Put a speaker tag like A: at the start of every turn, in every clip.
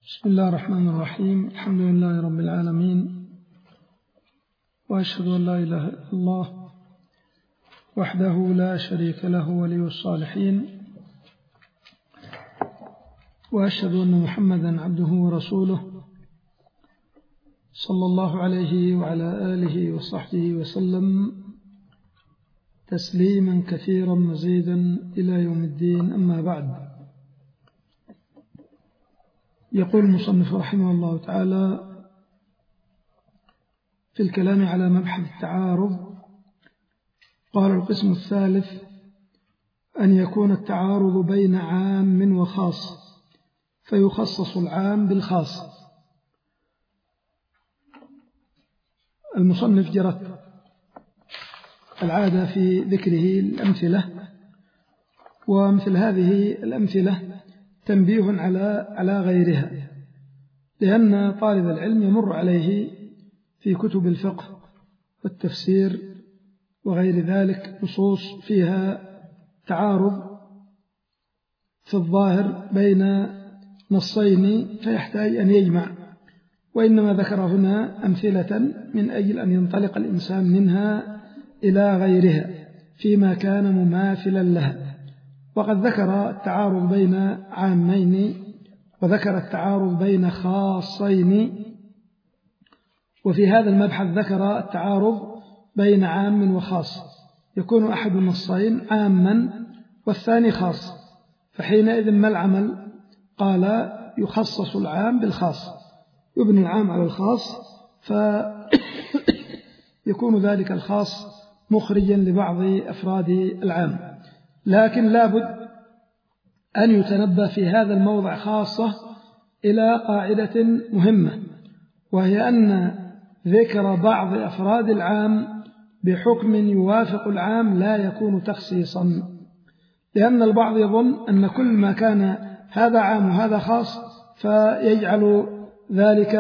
A: بسم الله الرحمن الرحيم. الحمد لله رب العالمين، وأشهد أن لا إله إلا الله وحده لا شريك له ولي الصالحين، وأشهد أن محمدا عبده ورسوله صلى الله عليه وعلى آله وصحبه وسلم تسليما كثيرا مزيدا إلى يوم الدين. أما بعد، يقول المصنف رحمه الله تعالى في الكلام على مبحث التعارض: قال القسم الثالث: أن يكون التعارض بين عام وخاص فيخصص العام بالخاص. المصنف جرت العادة في ذكره الأمثلة، ومثل هذه الأمثلة تنبيه على غيرها، لأن طالب العلم يمر عليه في كتب الفقه والتفسير وغير ذلك نصوص فيها تعارض في الظاهر بين نصين فيحتاج أن يجمع، وإنما ذكر هنا أمثلة من أجل أن ينطلق الإنسان منها إلى غيرها فيما كان مماثلا لها. وقد ذكر التعارض بين عامين، وذكر التعارض بين خاصين، وفي هذا المبحث ذكر التعارض بين عام وخاص، يكون أحد النصين عاما والثاني خاص، فحينئذ ما العمل؟ قال: يخصص العام بالخاص، يبني العام على الخاص، فيكون ذلك الخاص مخرجا لبعض أفراد العام. لكن لابد أن يتنبه في هذا الموضع خاصة إلى قاعدة مهمة، وهي أن ذكر بعض أفراد العام بحكم يوافق العام لا يكون تخصيصا، لأن البعض يظن أن كل ما كان هذا عام وهذا خاص فيجعل ذلك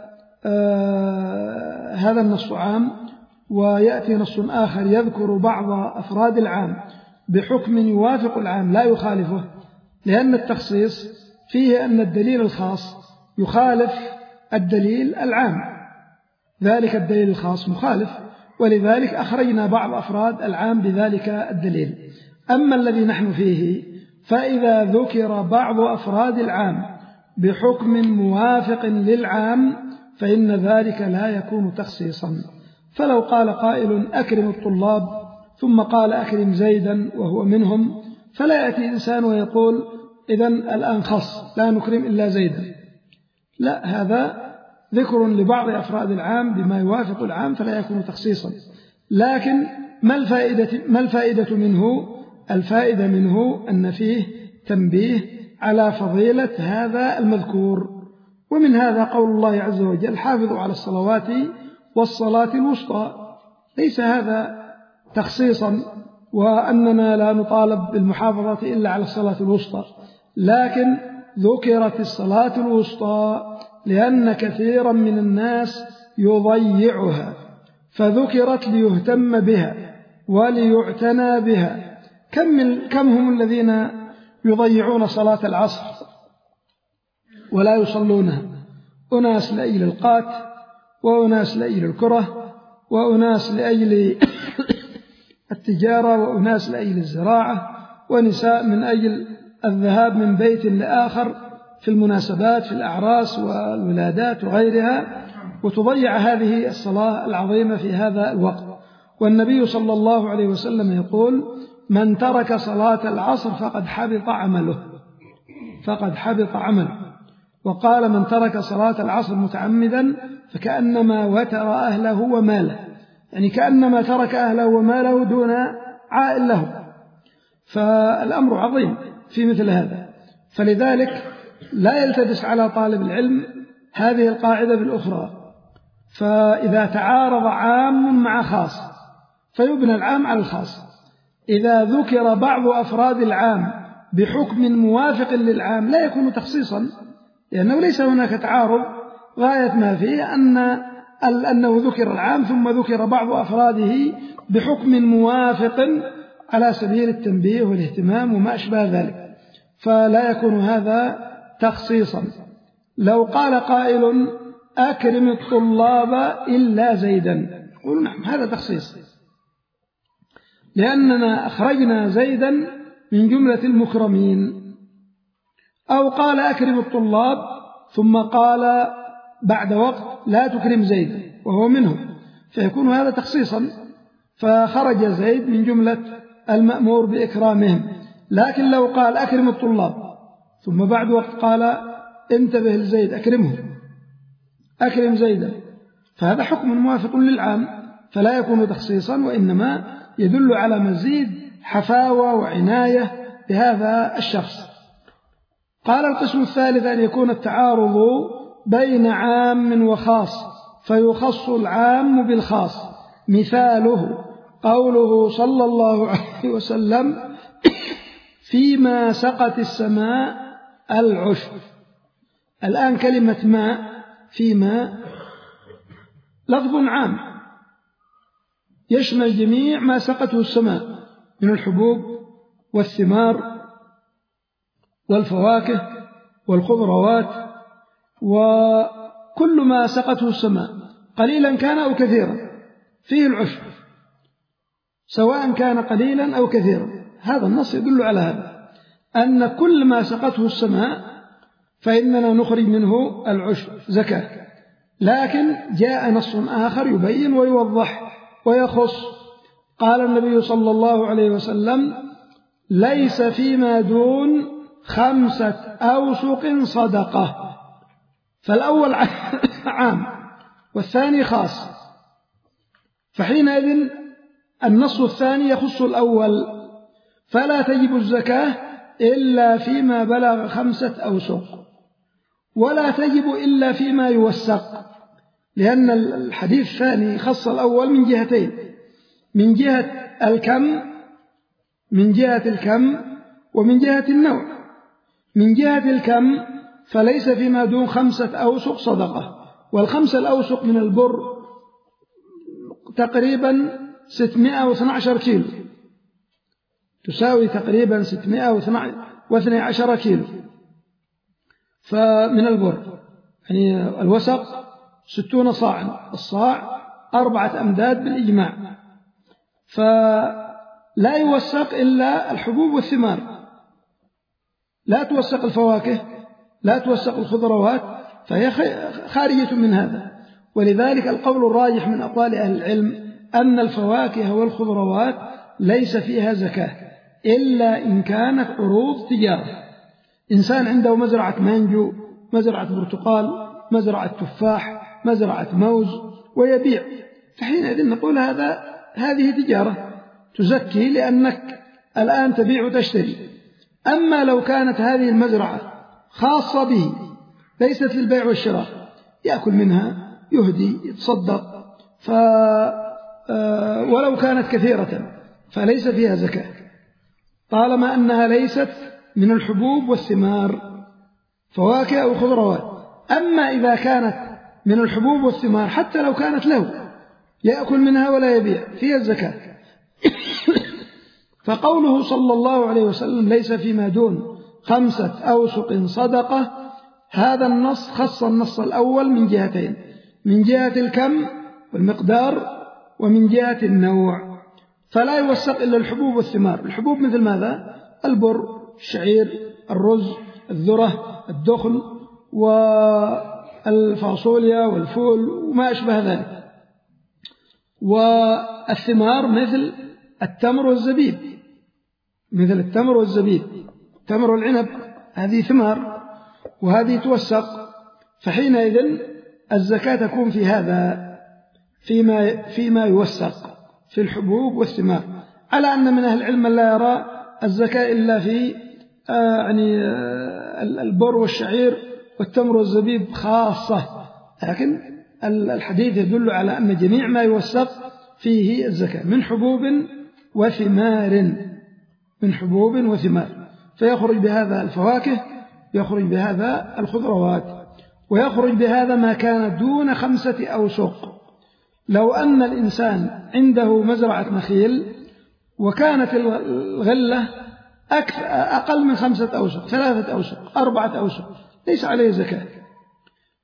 A: هذا النص عام، ويأتي نص آخر يذكر بعض أفراد العام بحكم يوافق العام لا يخالفه، لأن التخصيص فيه أن الدليل الخاص يخالف الدليل العام، ذلك الدليل الخاص مخالف، ولذلك أخرجنا بعض أفراد العام بذلك الدليل. أما الذي نحن فيه فإذا ذكر بعض أفراد العام بحكم موافق للعام فإن ذلك لا يكون تخصيصا. فلو قال قائل: أكرم الطلاب، ثم قال: أكرم زيدا وهو منهم، فلا يأتي إنسان ويقول: إذن الآن خص لا نكرم إلا زيدا. لا، هذا ذكر لبعض أفراد العام بما يوافق العام فلا يكون تخصيصا. لكن ما الفائدة منه؟ الفائدة منه أن فيه تنبيه على فضيلة هذا المذكور. ومن هذا قول الله عز وجل: حافظوا على الصلوات والصلاة الوسطى. ليس هذا تخصيصا وأننا لا نطالب بالمحافظة إلا على الصلاة الوسطى، لكن ذكرت الصلاة الوسطى لأن كثيرا من الناس يضيعها، فذكرت ليهتم بها وليعتنى بها. كم هم الذين يضيعون صلاة العصر ولا يصلونها؟ أناس لأجل القات، وأناس لأجل الكرة، وأناس لأجل التجارة، وأناس لأجل الزراعة، ونساء من أجل الذهاب من بيت لآخر في المناسبات، في الأعراس والولادات وغيرها، وتضيع هذه الصلاة العظيمة في هذا الوقت. والنبي صلى الله عليه وسلم يقول: من ترك صلاة العصر فقد حبط عمله. وقال: من ترك صلاة العصر متعمدا فكأنما وتر أهله وماله، يعني كأنما ترك أهله وماله دون عائل له. فالأمر عظيم في مثل هذا، فلذلك لا يلتبس على طالب العلم هذه القاعدة بالأخرى. فإذا تعارض عام مع خاص فيبنى العام على الخاص. إذا ذكر بعض أفراد العام بحكم موافق للعام لا يكون تخصيصا، لأنه ليس هناك تعارض، غاية ما فيه أنه ذكر العام ثم ذكر بعض أفراده بحكم موافق على سبيل التنبيه والاهتمام وما أشبه ذلك، فلا يكون هذا تخصيصا. لو قال قائل أكرم الطلاب إلا زيدا، قولوا نعم هذا تخصيص، لأننا أخرجنا زيدا من جملة المكرمين. أو قال أكرم الطلاب ثم قال بعد وقت لا تكرم زيدا وهو منهم، فيكون هذا تخصيصا، فخرج زيد من جملة المأمور بإكرامهم. لكن لو قال أكرم الطلاب ثم بعد وقت قال انتبه لزيد أكرمه، أكرم زيدا، فهذا حكم موافق للعام، فلا يكون تخصيصا، وإنما يدل على مزيد حفاوة وعناية بهذا الشخص. قال القسم الثالث أن يكون التعارض بين عام وخاص فيخص العام بالخاص. مثاله قوله صلى الله عليه وسلم فيما سقت السماء العشب. الآن كلمة ماء فيما لفظ عام يشمل جميع ما سقته السماء من الحبوب والثمار والفواكه والخضروات، وكل ما سقته السماء قليلا كان أو كثيرا فيه العشب، سواء كان قليلا أو كثيرا. هذا النص يدل على هذا، أن كل ما سقته السماء فإننا نخرج منه العشب زكاة. لكن جاء نص آخر يبين ويوضح ويخص. قال النبي صلى الله عليه وسلم ليس فيما دون 5 أوسق صدقة، فالأول عام والثاني خاص، فحينئذ النص الثاني يخص الأول، فلا تجب الزكاة إلا فيما بلغ 5 أوسق، ولا تجب إلا فيما يوسق، لأن الحديث الثاني خص الأول من جهتين، من جهة الكم ومن جهة النوع. من جهة الكم فليس فيما دون 5 أوسق صدقة، وال5 الأوسق من البر تقريبا 612 كيلو، تساوي تقريبا 612 كيلو، فمن البر يعني الوسق 60 صاعا، الصاع 4 أمداد بالإجماع، فلا يوسق إلا الحبوب والثمار، لا توسق الفواكه، لا توسق الخضروات، فهي خارجة من هذا. ولذلك القول الراجح من أقوال أهل العلم أن الفواكه والخضروات ليس فيها زكاة إلا إن كانت عروض تجارة. إنسان عنده مزرعة مانجو، مزرعة برتقال، مزرعة تفاح، مزرعة موز ويبيع، فحينئذ نقول هذه تجارة تزكي لأنك الآن تبيع وتشتري. أما لو كانت هذه المزرعة خاصة به ليست للبيع والشراء، يأكل منها، يهدي، يتصدق، ولو كانت كثيرة فليس فيها زكاة طالما أنها ليست من الحبوب والثمار، فواكه أو خضروات. أما إذا كانت من الحبوب والثمار حتى لو كانت له يأكل منها ولا يبيع فيها الزكاة. فقوله صلى الله عليه وسلم ليس فيما دون 5 أوسق صدقة، هذا النص خص النص الأول من جهتين، من جهة الكم والمقدار ومن جهة النوع، فلا يوسق إلا الحبوب والثمار. الحبوب مثل ماذا؟ البر، الشعير، الرز، الذرة، الدخن، والفاصوليا والفول وما أشبه ذلك. والثمار مثل التمر والزبيب، مثل التمر والزبيب، التمر والعنب، هذه ثمار وهذه توسق، فحينئذ الزكاة تكون في هذا، فيما يوسق في الحبوب والثمار، على أن من أهل العلم من لا يرى الزكاة إلا في البر والشعير والتمر والزبيب خاصة، لكن الحديث يدل على أن جميع ما يوسق فيه الزكاة من حبوب وثمار، من حبوب وثمار، فيخرج بهذا الفواكه، يخرج بهذا الخضروات، ويخرج بهذا ما كان دون 5 أوسق. لو أن الإنسان عنده مزرعة نخيل وكانت الغلة أقل من 5 أوسق، 3 أوسق، 4 أوسق، ليس عليه زكاة،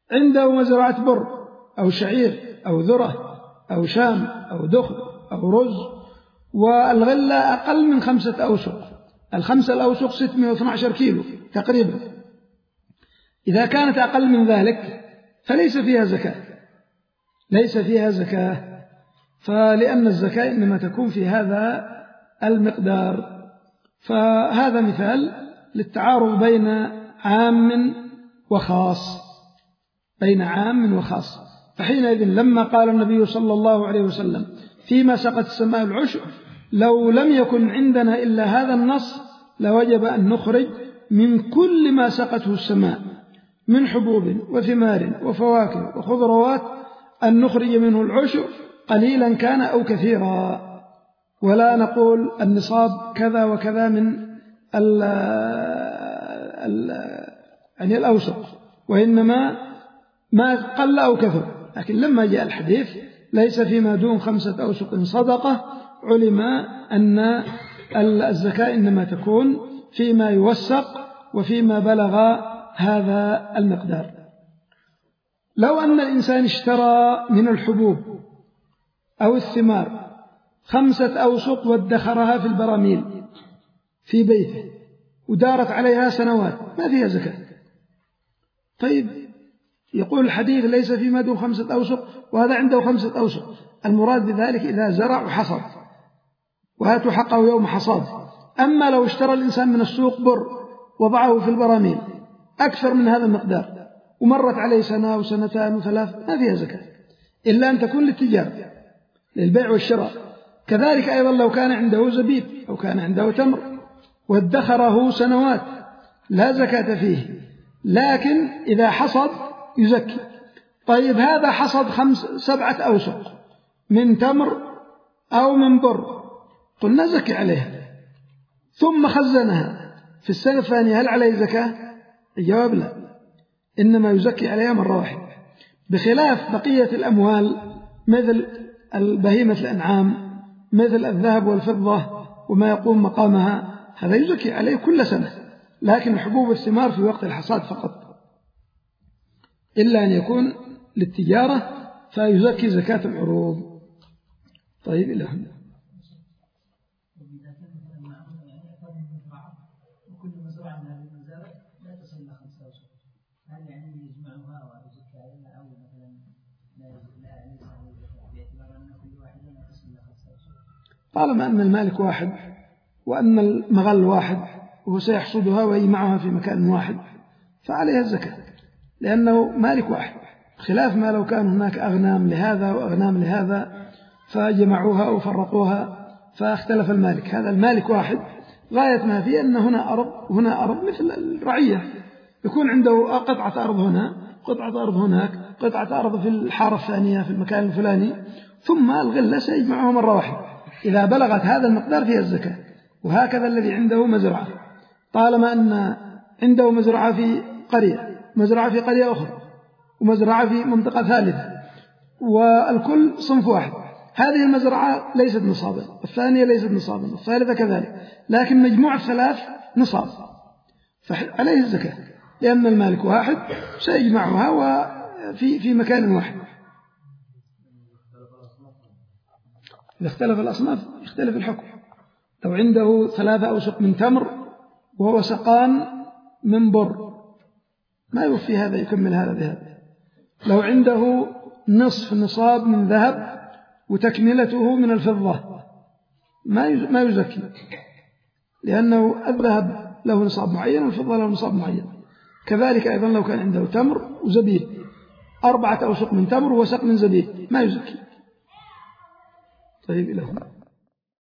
A: عنده مزرعة بر أو شعير أو ذرة أو شام أو دخن أو رز، والغلة أقل من 5 أوسق، 5 الأوسق 612 كيلو تقريبا. إذا كانت أقل من ذلك فليس فيها زكاة، ليس فيها زكاة، فلأن الزكاة إنما تكون في هذا المقدار. فهذا مثال للتعارض بين عام وخاص، بين عام وخاص. فحينئذ لما قال النبي صلى الله عليه وسلم فيما سقت السماء العشر، لو لم يكن عندنا إلا هذا النص لوجب أن نخرج من كل ما سقته السماء من حبوب وثمار وفواكه وخضروات، أن نخرج منه العشر قليلا كان أو كثيرا، ولا نقول النصاب كذا وكذا من يعني الأوسق، وإنما ما قل أو كثر. لكن لما جاء الحديث ليس فيما دون 5 أوسق صدقة، علم أن الزكاة إنما تكون فيما يوسق وفيما بلغ هذا المقدار. لو أن الإنسان اشترى من الحبوب أو الثمار 5 أوسق وادخرها في البراميل في بيته ودارت عليها سنوات، ما فيها زكاة. طيب يقول الحديث ليس فيما دون 5 أوسق، وهذا عنده 5 أوسق. المراد بذلك إذا زرع وحصد، وهاتوا حقه يوم حصاد. أما لو اشترى الإنسان من السوق بر وضعه في البراميل أكثر من هذا المقدار ومرت عليه 1 و2 و3، ما فيها زكاة إلا أن تكون للتجارة للبيع والشراء. كذلك أيضا لو كان عنده زبيب أو كان عنده تمر وادخره سنوات لا زكاة فيه، لكن إذا حصد يزكي. طيب هذا حصد 7 أوسق من تمر أو من بر، قلنا زكي عليها، ثم خزنها في السنة الثانية، هل عليه زكاة؟ الجواب لا، إنما يزكي عليها مرة واحدة، بخلاف بقية الأموال مثل البهيمة الأنعام، مثل الذهب والفضة وما يقوم مقامها، هذا يزكي عليه كل سنة. لكن الحبوب والثمار في وقت الحصاد فقط، إلا أن يكون للتجارة فيزكي زكاة العروض. طيب إلى هنا. طالما أن المالك واحد وأن المغل واحد وهو سيحصدها ويجمعها في مكان واحد فعليها الزكاة، لأنه مالك واحد، خلاف ما لو كان هناك أغنام لهذا وأغنام لهذا فجمعوها أو فرقوها فاختلف المالك. هذا المالك واحد، غاية ما فيه أن هنا أرض وهنا أرض، مثل الرعية يكون عنده قطعة أرض هنا، قطعة أرض هناك، قطعة أرض في الحارة الثانية في المكان الفلاني، ثم الغلة سيجمعها مرة واحدة. إذا بلغت هذا المقدار فيها الزكاة. وهكذا الذي عنده مزرعة، طالما أن عنده مزرعة في قرية، مزرعة في قرية أخرى، ومزرعة في منطقة ثالثة، والكل صنف واحد، هذه المزرعة ليست نصابا، الثانية ليست نصابا، الثالثة كذلك، لكن مجموع 3 نصاب، فعليه الزكاة، لأن المالك واحد سيجمعها وفي مكان واحد. إذا اختلف الأصناف يختلف الحكم. لو عنده 3 أوسق من تمر وهو سقان من بر ما يوفي هذا يكمل هذا بهذا. لو عنده نصف نصاب من ذهب وتكملته من الفضة ما يزكي، لأنه الذهب له نصاب معين والفضة له نصاب معين. كذلك أيضا لو كان عنده تمر وزبيب، 4 أوسق من تمر وسق من زبيب ما يزكي. طيب إلى هنا.